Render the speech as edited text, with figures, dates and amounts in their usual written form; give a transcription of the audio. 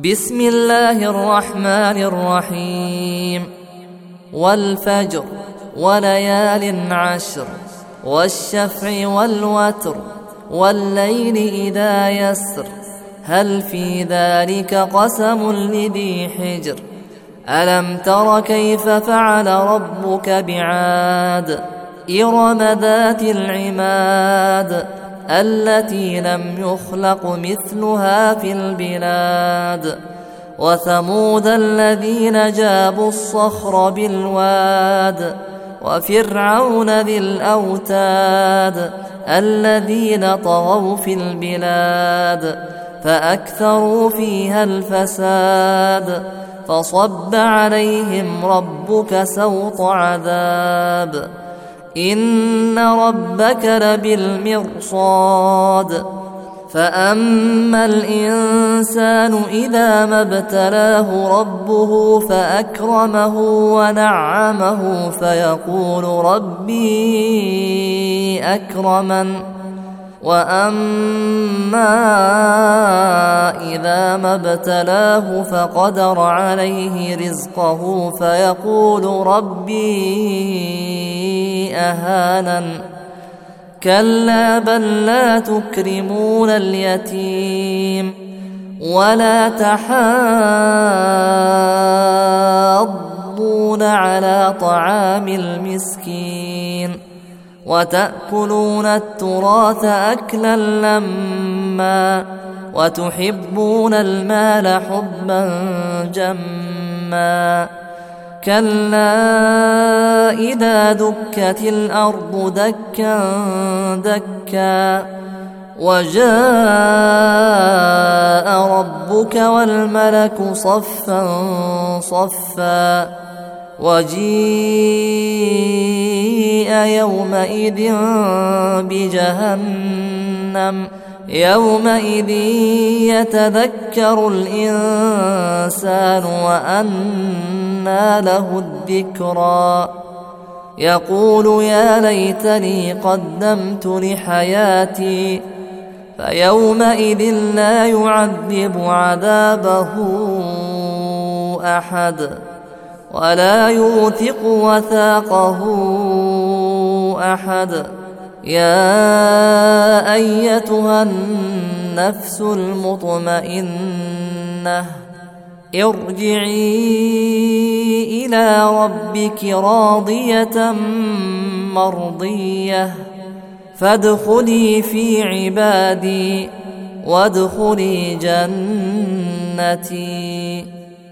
بسم الله الرحمن الرحيم. والفجر وليال عشر والشفع والوتر والليل إذا يسر هل في ذلك قسم لذي حجر ألم تر كيف فعل ربك بعاد إرم ذات العماد التي لم يخلق مثلها في البلاد وثمود الذين جابوا الصخر بالواد وفرعون ذي الأوتاد الذين طغوا في البلاد فأكثروا فيها الفساد فصب عليهم ربك سوط عذاب إن ربك لبالمرصاد فأما الإنسان إذا ما ابتلاه ربه فأكرمه ونعمه فيقول ربي أكرمن وأما إذا ما ابتلاه فقدر عليه رزقه فيقول ربي أهانن كلا بل لا تكرمون اليتيم ولا تحاضون على طعام المسكين وتأكلون التراث أكلا لما وتحبون المال حبا جما كلا إذا دكت الأرض دكا دكا وجاء ربك والملك صفا صفا وجيء يومئذ بجهنم يومئذ يتذكر الإنسان وأنى له الذكرى يقول يا ليتني قدمت لحياتي فيومئذ لا يعذب عذابه أحد ولا يوثق وثاقه أحد يا أيتها النفس المطمئنة ارجعي إلى ربك راضية مرضية فادخلي في عبادي وادخلي جنتي.